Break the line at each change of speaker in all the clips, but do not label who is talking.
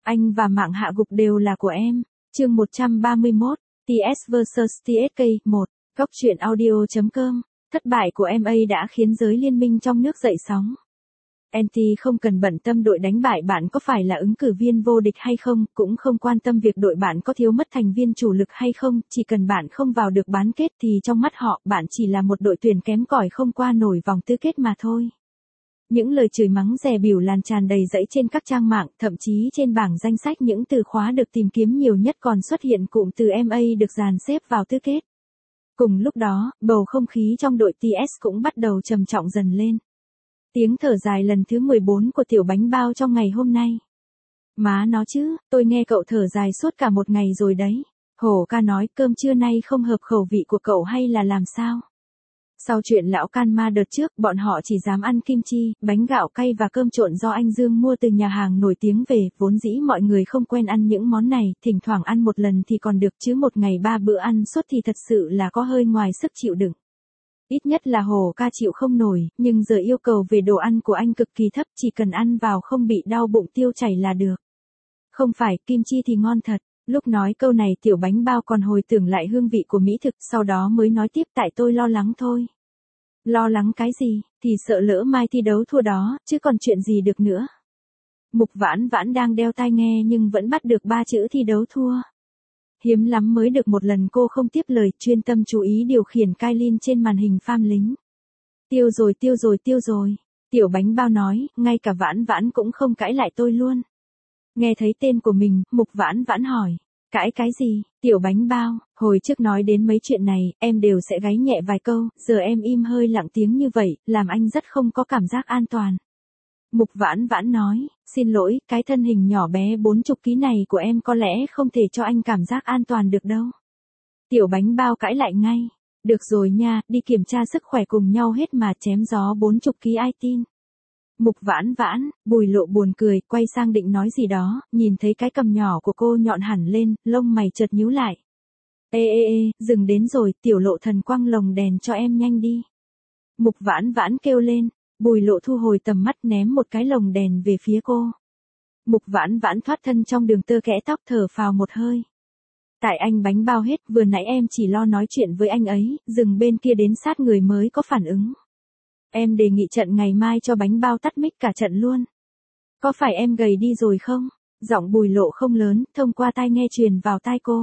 Anh và mạng hạ gục đều là của em. Chương 131, TS vs TSK 1, Góc truyện audio.com. Thất bại của MA đã khiến giới liên minh trong nước dậy sóng. NT không cần bận tâm đội đánh bại bạn có phải là ứng cử viên vô địch hay không, cũng không quan tâm việc đội bạn có thiếu mất thành viên chủ lực hay không, chỉ cần bạn không vào được bán kết thì trong mắt họ bạn chỉ là một đội tuyển kém cỏi không qua nổi vòng tứ kết mà thôi. Những lời chửi mắng dè bỉu lan tràn đầy rẫy trên các trang mạng, thậm chí trên bảng danh sách những từ khóa được tìm kiếm nhiều nhất còn xuất hiện cụm từ MA được dàn xếp vào tứ kết. Cùng lúc đó, bầu không khí trong đội TS cũng bắt đầu trầm trọng dần lên. Tiếng thở dài lần thứ 14 của tiểu bánh bao trong ngày hôm nay. Má nó chứ, tôi nghe cậu thở dài suốt cả một ngày rồi đấy. Hổ ca nói cơm trưa nay không hợp khẩu vị của cậu hay là làm sao? Sau chuyện lão can ma đợt trước, bọn họ chỉ dám ăn kim chi, bánh gạo cay và cơm trộn do anh Dương mua từ nhà hàng nổi tiếng về, vốn dĩ mọi người không quen ăn những món này, thỉnh thoảng ăn một lần thì còn được chứ một ngày 3 bữa ăn suốt thì thật sự là có hơi ngoài sức chịu đựng. Ít nhất là Hổ ca chịu không nổi, nhưng giờ yêu cầu về đồ ăn của anh cực kỳ thấp, chỉ cần ăn vào không bị đau bụng tiêu chảy là được. Không phải, kim chi thì ngon thật. Lúc nói câu này tiểu bánh bao còn hồi tưởng lại hương vị của mỹ thực, sau đó mới nói tiếp tại tôi lo lắng thôi. Lo lắng cái gì, thì sợ lỡ mai thi đấu thua đó, chứ còn chuyện gì được nữa. Mục Vãn Vãn đang đeo tai nghe nhưng vẫn bắt được 3 chữ thi đấu thua. Hiếm lắm mới được một lần cô không tiếp lời, chuyên tâm chú ý điều khiển Kailin trên màn hình farm lính. Tiêu rồi. Tiểu bánh bao nói, ngay cả Vãn Vãn cũng không cãi lại tôi luôn. Nghe thấy tên của mình, Mục Vãn Vãn hỏi. Cãi cái gì, tiểu bánh bao, hồi trước nói đến mấy chuyện này, em đều sẽ gáy nhẹ vài câu, giờ em im hơi lặng tiếng như vậy, làm anh rất không có cảm giác an toàn. Mục Vãn Vãn nói, xin lỗi, cái thân hình nhỏ bé 40 kg này của em có lẽ không thể cho anh cảm giác an toàn được đâu. Tiểu bánh bao cãi lại ngay, được rồi nha, đi kiểm tra sức khỏe cùng nhau hết mà chém gió 40 kg ai tin. Mục Vãn Vãn, Bùi Lộ buồn cười, quay sang định nói gì đó, nhìn thấy cái cằm nhỏ của cô nhọn hẳn lên, lông mày chợt nhíu lại. Ê, dừng đến rồi, tiểu Lộ thần quăng lồng đèn cho em nhanh đi. Mục Vãn Vãn kêu lên, Bùi Lộ thu hồi tầm mắt ném một cái lồng đèn về phía cô. Mục Vãn Vãn thoát thân trong đường tơ kẽ tóc thở phào một hơi. Tại anh bánh bao hết, vừa nãy em chỉ lo nói chuyện với anh ấy, dừng bên kia đến sát người mới có phản ứng. Em đề nghị trận ngày mai cho bánh bao tắt mic cả trận luôn. Có phải em gầy đi rồi không? Giọng Bùi Lộ không lớn, thông qua tai nghe truyền vào tai cô.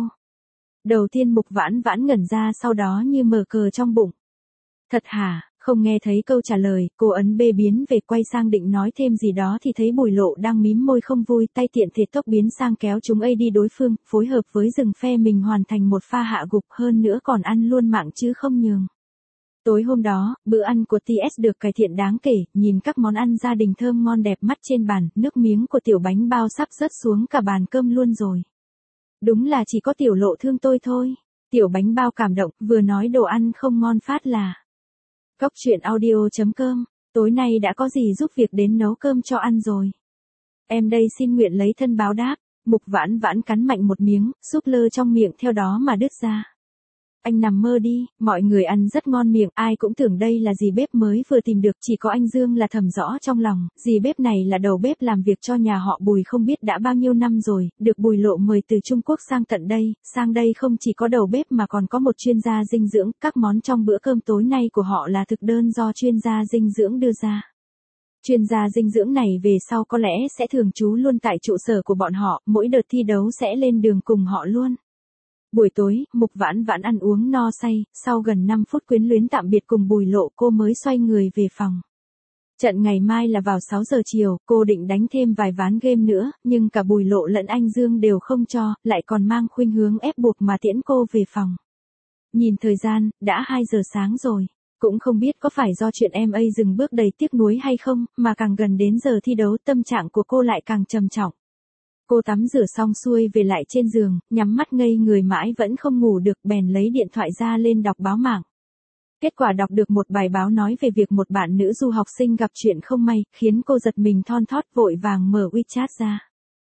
Đầu tiên Mục Vãn Vãn ngẩn ra, sau đó như mở cờ trong bụng. Thật hả? Không nghe thấy câu trả lời, cô ấn bê biến về quay sang định nói thêm gì đó thì thấy Bùi Lộ đang mím môi không vui, tay tiện thể tốc biến sang kéo chúng đi đối phương, phối hợp với rừng phe mình hoàn thành một pha hạ gục, hơn nữa còn ăn luôn mạng chứ không nhường. Tối hôm đó, bữa ăn của TS được cải thiện đáng kể, nhìn các món ăn gia đình thơm ngon đẹp mắt trên bàn, nước miếng của tiểu bánh bao sắp rớt xuống cả bàn cơm luôn rồi. Đúng là chỉ có tiểu Lộ thương tôi thôi. Tiểu bánh bao cảm động, vừa nói đồ ăn không ngon phát là. Góc truyện audio.com, tối nay đã có gì giúp việc đến nấu cơm cho ăn rồi. Em đây xin nguyện lấy thân báo đáp. Mục Vãn Vãn cắn mạnh một miếng, súp lơ trong miệng theo đó mà đứt ra. Anh nằm mơ đi, mọi người ăn rất ngon miệng, ai cũng tưởng đây là dì bếp mới vừa tìm được, chỉ có anh Dương là thầm rõ trong lòng, dì bếp này là đầu bếp làm việc cho nhà họ Bùi không biết đã bao nhiêu năm rồi, được Bùi Lộ mời từ Trung Quốc sang tận đây, sang đây không chỉ có đầu bếp mà còn có một chuyên gia dinh dưỡng, các món trong bữa cơm tối nay của họ là thực đơn do chuyên gia dinh dưỡng đưa ra. Chuyên gia dinh dưỡng này về sau có lẽ sẽ thường trú luôn tại trụ sở của bọn họ, mỗi đợt thi đấu sẽ lên đường cùng họ luôn. Buổi tối, Mục Vãn Vãn ăn uống no say, sau gần 5 phút quyến luyến tạm biệt cùng Bùi Lộ cô mới xoay người về phòng. Trận ngày mai là vào 6 giờ chiều, cô định đánh thêm vài ván game nữa, nhưng cả Bùi Lộ lẫn anh Dương đều không cho, lại còn mang khuynh hướng ép buộc mà tiễn cô về phòng. Nhìn thời gian, đã 2 giờ sáng rồi. Cũng không biết có phải do chuyện MA dừng bước đầy tiếc nuối hay không, mà càng gần đến giờ thi đấu tâm trạng của cô lại càng trầm trọng. Cô tắm rửa xong xuôi về lại trên giường, nhắm mắt ngây người mãi vẫn không ngủ được, bèn lấy điện thoại ra lên đọc báo mạng. Kết quả đọc được một bài báo nói về việc một bạn nữ du học sinh gặp chuyện không may, khiến cô giật mình thon thót vội vàng mở WeChat ra.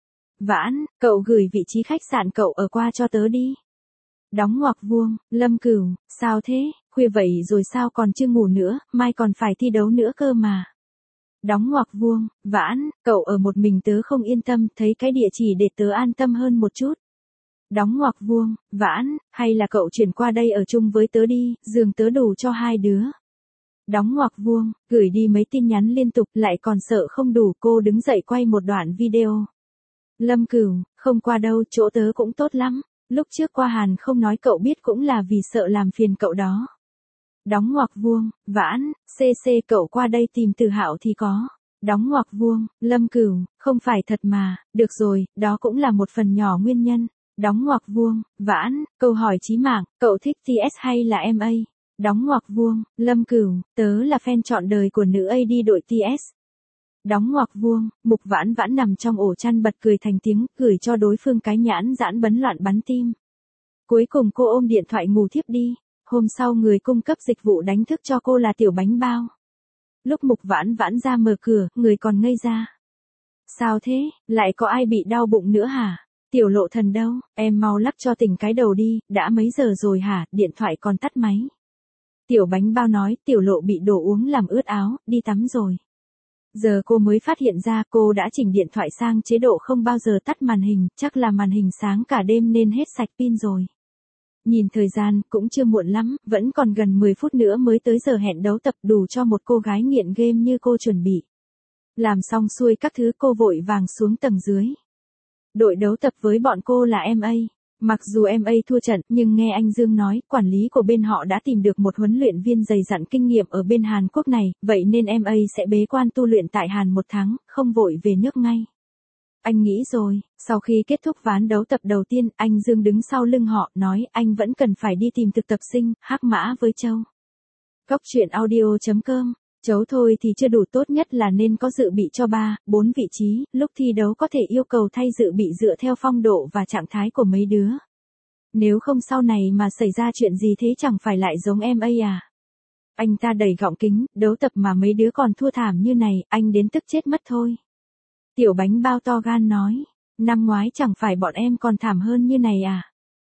Vãn, cậu gửi vị trí khách sạn cậu ở qua cho tớ đi. Đóng ngoặc vuông, Lâm Cửu, sao thế, khuya vậy rồi sao còn chưa ngủ nữa, mai còn phải thi đấu nữa cơ mà. Đóng ngoặc vuông, Vãn, cậu ở một mình tớ không yên tâm, thấy cái địa chỉ để tớ an tâm hơn một chút. Đóng ngoặc vuông, Vãn, hay là cậu chuyển qua đây ở chung với tớ đi, giường tớ đủ cho hai đứa. Đóng ngoặc vuông, gửi đi mấy tin nhắn liên tục lại còn sợ không đủ, cô đứng dậy quay một đoạn video. Lâm Cửu, không qua đâu, chỗ tớ cũng tốt lắm. Lúc trước qua Hàn không nói cậu biết cũng là vì sợ làm phiền cậu đó. Đóng ngoặc vuông, Vãn, CC cậu qua đây tìm Từ Hạo thì có. Đóng ngoặc vuông, Lâm Cửu, không phải thật mà, được rồi, đó cũng là một phần nhỏ nguyên nhân. Đóng ngoặc vuông, Vãn, câu hỏi chí mạng, cậu thích TS hay là MA? Đóng ngoặc vuông, Lâm Cửu, tớ là fan trọn đời của nữ AD đội TS. Đóng ngoặc vuông, Mục Vãn Vãn nằm trong ổ chăn bật cười thành tiếng, gửi cho đối phương cái nhãn giãn bấn loạn bắn tim. Cuối cùng cô ôm điện thoại ngủ thiếp đi. Hôm sau người cung cấp dịch vụ đánh thức cho cô là Tiểu Bánh Bao. Lúc Mục Vãn Vãn ra mở cửa, người còn ngây ra. Sao thế, lại có ai bị đau bụng nữa hả? Tiểu Lộ Thần đâu, em mau lắc cho tỉnh cái đầu đi, đã mấy giờ rồi hả, điện thoại còn tắt máy. Tiểu Bánh Bao nói, Tiểu Lộ bị đồ uống làm ướt áo, đi tắm rồi. Giờ cô mới phát hiện ra cô đã chỉnh điện thoại sang chế độ không bao giờ tắt màn hình, chắc là màn hình sáng cả đêm nên hết sạch pin rồi. Nhìn thời gian, cũng chưa muộn lắm, vẫn còn gần 10 phút nữa mới tới giờ hẹn đấu tập, đủ cho một cô gái nghiện game như cô chuẩn bị. Làm xong xuôi các thứ cô vội vàng xuống tầng dưới. Đội đấu tập với bọn cô là MA. Mặc dù MA thua trận, nhưng nghe anh Dương nói, quản lý của bên họ đã tìm được một huấn luyện viên dày dặn kinh nghiệm ở bên Hàn Quốc này, vậy nên MA sẽ bế quan tu luyện tại Hàn một tháng, không vội về nước ngay. Anh nghĩ rồi, sau khi kết thúc ván đấu tập đầu tiên, anh Dương đứng sau lưng họ, nói anh vẫn cần phải đi tìm thực tập sinh, Hắc Mã với Châu. Góc truyện audio.com, Chấu thôi thì chưa đủ, tốt nhất là nên có dự bị cho 3, 4 vị trí, lúc thi đấu có thể yêu cầu thay dự bị dựa theo phong độ và trạng thái của mấy đứa. Nếu không sau này mà xảy ra chuyện gì thế chẳng phải lại giống MA à? Anh ta đẩy gọng kính, đấu tập mà mấy đứa còn thua thảm như này, anh đến tức chết mất thôi. Tiểu Bánh Bao to gan nói, năm ngoái chẳng phải bọn em còn thảm hơn như này à?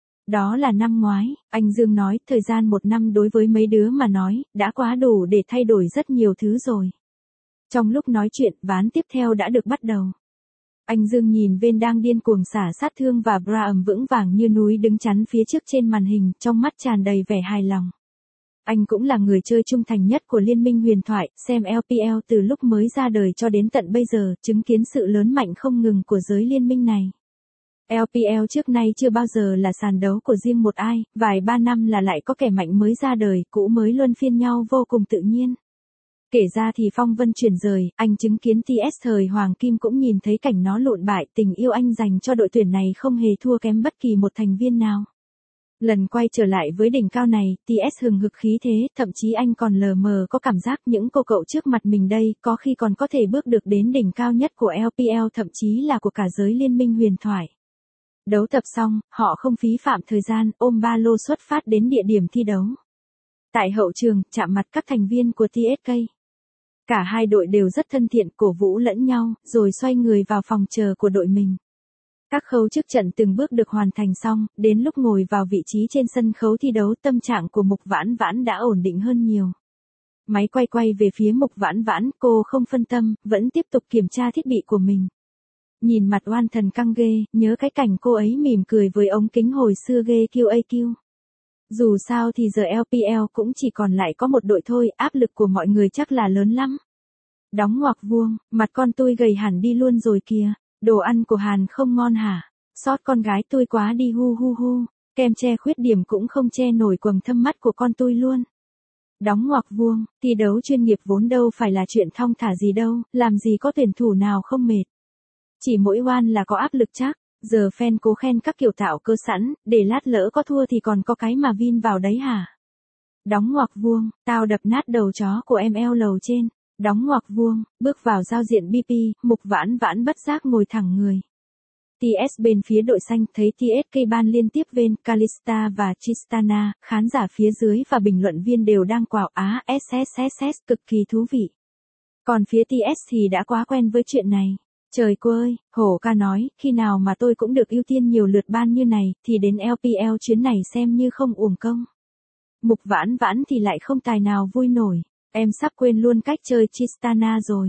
Đó là năm ngoái, anh Dương nói, thời gian một năm đối với mấy đứa mà nói, đã quá đủ để thay đổi rất nhiều thứ rồi. Trong lúc nói chuyện, ván tiếp theo đã được bắt đầu. Anh Dương nhìn Vên đang điên cuồng xả sát thương và Braum vững vàng như núi đứng chắn phía trước trên màn hình, trong mắt tràn đầy vẻ hài lòng. Anh cũng là người chơi trung thành nhất của Liên minh huyền thoại, xem LPL từ lúc mới ra đời cho đến tận bây giờ, chứng kiến sự lớn mạnh không ngừng của giới liên minh này. LPL trước nay chưa bao giờ là sàn đấu của riêng một ai, vài ba năm là lại có kẻ mạnh mới ra đời, cũ mới luân phiên nhau vô cùng tự nhiên. Kể ra thì phong vân chuyển rời, anh chứng kiến TS thời Hoàng Kim cũng nhìn thấy cảnh nó lụn bại, tình yêu anh dành cho đội tuyển này không hề thua kém bất kỳ một thành viên nào. Lần quay trở lại với đỉnh cao này, TS hừng hực khí thế, thậm chí anh còn lờ mờ có cảm giác những cô cậu trước mặt mình đây, có khi còn có thể bước được đến đỉnh cao nhất của LPL, thậm chí là của cả giới liên minh huyền thoại. Đấu tập xong, họ không phí phạm thời gian, ôm ba lô xuất phát đến địa điểm thi đấu. Tại hậu trường, chạm mặt các thành viên của TSK. Cả hai đội đều rất thân thiện, cổ vũ lẫn nhau, rồi xoay người vào phòng chờ của đội mình. Các khâu trước trận từng bước được hoàn thành xong, đến lúc ngồi vào vị trí trên sân khấu thi đấu, tâm trạng của Mục Vãn Vãn đã ổn định hơn nhiều. Máy quay về phía Mục Vãn Vãn, cô không phân tâm, vẫn tiếp tục kiểm tra thiết bị của mình. Nhìn mặt oan thần căng ghê, nhớ cái cảnh cô ấy mỉm cười với ống kính hồi xưa ghê QAQ. Dù sao thì giờ LPL cũng chỉ còn lại có một đội thôi, áp lực của mọi người chắc là lớn lắm. Đóng ngoặc vuông, mặt con tôi gầy hẳn đi luôn rồi kìa. Đồ ăn của Hàn không ngon hả? Sót con gái tôi quá đi hu hu hu. Kem che khuyết điểm cũng không che nổi quầng thâm mắt của con tôi luôn. Đóng ngoặc vuông, thi đấu chuyên nghiệp vốn đâu phải là chuyện thong thả gì đâu, làm gì có tuyển thủ nào không mệt. Chỉ mỗi oan là có áp lực chắc, giờ fan cố khen các kiểu tạo cơ sẵn, để lát lỡ có thua thì còn có cái mà vin vào đấy hả? Đóng ngoặc vuông, tao đập nát đầu chó của em eo lầu trên. Đóng ngoặc vuông, bước vào giao diện BP, Mục Vãn Vãn bất giác ngồi thẳng người. TS bên phía đội xanh thấy TSK ban liên tiếp Vên, Kalista và Tristana, khán giả phía dưới và bình luận viên đều đang quào á SSSS cực kỳ thú vị. Còn phía TS thì đã quá quen với chuyện này. Trời cô ơi, Hổ ca nói, khi nào mà tôi cũng được ưu tiên nhiều lượt ban như này, thì đến LPL chuyến này xem như không uổng công. Mục Vãn Vãn thì lại không tài nào vui nổi. Em sắp quên luôn cách chơi Tristana rồi.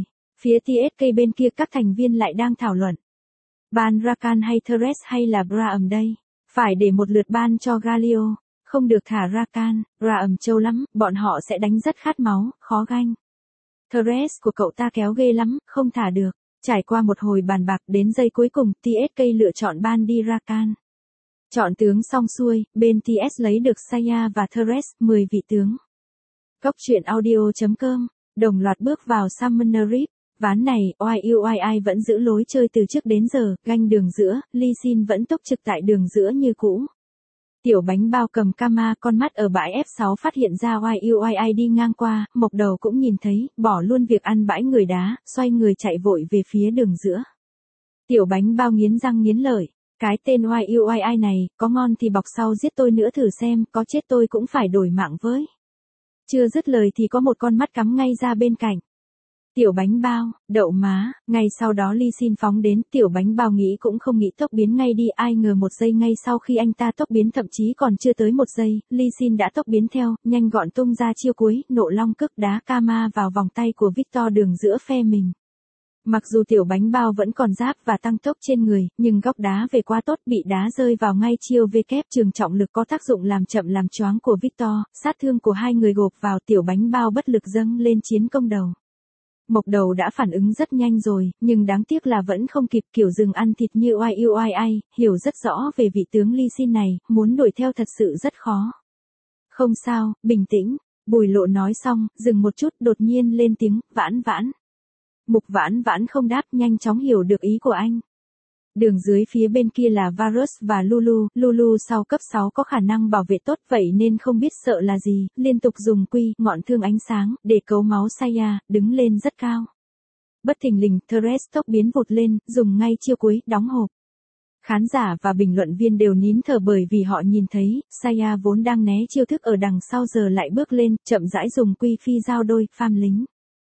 Phía TSK bên kia các thành viên lại đang thảo luận. Ban Rakan hay Thresh hay là Braum đây? Phải để một lượt ban cho Galio. Không được thả Rakan, Braum trâu lắm, bọn họ sẽ đánh rất khát máu, khó ganh. Thresh của cậu ta kéo ghê lắm, không thả được. Trải qua một hồi bàn bạc đến giây cuối cùng, TSK lựa chọn ban đi Rakan. Chọn tướng xong xuôi, bên TS lấy được Saya và Thresh, 10 vị tướng. Góc truyện audio.com, đồng loạt bước vào Summoner Rift. Ván này, OIUII vẫn giữ lối chơi từ trước đến giờ, ganh đường giữa, Lee Sin vẫn túc trực tại đường giữa như cũ. Tiểu bánh bao cầm Kama con mắt ở bãi F6 phát hiện ra OIUII đi ngang qua, Mộc Đầu cũng nhìn thấy, bỏ luôn việc ăn bãi người đá, xoay người chạy vội về phía đường giữa. Tiểu bánh bao nghiến răng nghiến lợi, cái tên OIUII này, có ngon thì bọc sau giết tôi nữa thử xem, có chết tôi cũng phải đổi mạng với. Chưa dứt lời thì có một con mắt cắm ngay ra bên cạnh. Tiểu bánh bao, đậu má, ngay sau đó Lee Sin phóng đến, tiểu bánh bao nghĩ cũng không nghĩ tốc biến ngay đi, ai ngờ một giây ngay sau khi anh ta tốc biến thậm chí còn chưa tới một giây, Lee Sin đã tốc biến theo, nhanh gọn tung ra chiêu cuối, nộ long cước đá Kama vào vòng tay của Victor đường giữa phe mình. Mặc dù tiểu bánh bao vẫn còn giáp và tăng tốc trên người, nhưng góc đá về quá tốt, bị đá rơi vào ngay chiêu kép trường trọng lực có tác dụng làm chậm làm choáng của Victor, sát thương của hai người gộp vào, tiểu bánh bao bất lực dâng lên chiến công đầu. Mộc Đầu đã phản ứng rất nhanh rồi, nhưng đáng tiếc là vẫn không kịp, kiểu rừng ăn thịt như OIUII, hiểu rất rõ về vị tướng Lee Sin này, muốn đuổi theo thật sự rất khó. Không sao, bình tĩnh, Bùi Lộ nói xong, dừng một chút, đột nhiên lên tiếng, Vãn Vãn. Mục Vãn Vãn không đáp, nhanh chóng hiểu được ý của anh. Đường dưới phía bên kia là Varus và Lulu, Lulu sau cấp 6 có khả năng bảo vệ tốt vậy nên không biết sợ là gì, liên tục dùng quy, ngọn thương ánh sáng, để cấu máu Saya, đứng lên rất cao. Bất thình lình, Thresh tốc biến vụt lên, dùng ngay chiêu cuối, đóng hộp. Khán giả và bình luận viên đều nín thở bởi vì họ nhìn thấy, Saya vốn đang né chiêu thức ở đằng sau giờ lại bước lên, chậm rãi dùng quy phi giao đôi, farm lính.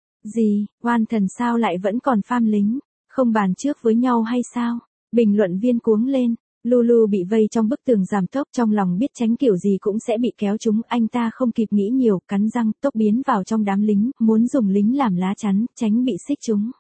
Gì, oan thần sao lại vẫn còn farm lính, không bàn trước với nhau hay sao? Bình luận viên cuống lên, Lulu bị vây trong bức tường giảm tốc, trong lòng biết tránh kiểu gì cũng sẽ bị kéo trúng, anh ta không kịp nghĩ nhiều, cắn răng, tốc biến vào trong đám lính, muốn dùng lính làm lá chắn, tránh bị xích trúng.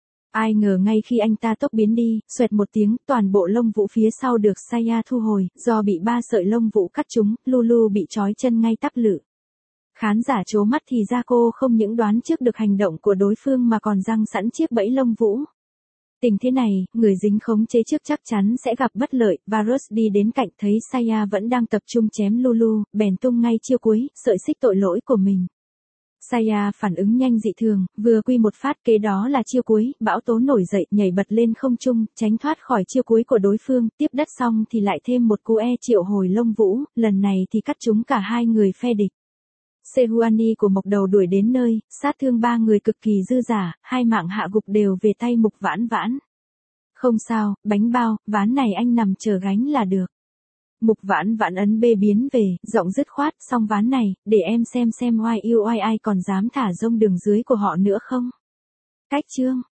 Ai ngờ ngay khi anh ta tốc biến đi, xoẹt một tiếng, toàn bộ lông vũ phía sau được Saya thu hồi, do bị 3 sợi lông vũ cắt trúng, Lulu bị trói chân ngay tắp lự. Khán giả trố mắt thì ra cô không những đoán trước được hành động của đối phương mà còn răng sẵn chiếc bẫy lông vũ. Tình thế này, người dính khống chế trước chắc chắn sẽ gặp bất lợi, Varus đi đến cạnh thấy Saya vẫn đang tập trung chém Lulu, bèn tung ngay chiêu cuối, sợi xích tội lỗi của mình. Saya phản ứng nhanh dị thường, vừa quy một phát kế đó là chiêu cuối, bão tố nổi dậy, nhảy bật lên không trung, tránh thoát khỏi chiêu cuối của đối phương, tiếp đất xong thì lại thêm một cú triệu hồi lông vũ, lần này thì cắt trúng cả hai người phe địch. Sehuani của Mộc Đầu đuổi đến nơi, sát thương 3 người cực kỳ dư dả, 2 mạng hạ gục đều về tay Mục Vãn Vãn. Không sao, bánh bao, ván này anh nằm chờ gánh là được. Mục Vãn Vãn ấn B biến về, giọng dứt khoát, xong ván này, để em xem OIUII còn dám thả rông đường dưới của họ nữa không? Cách chương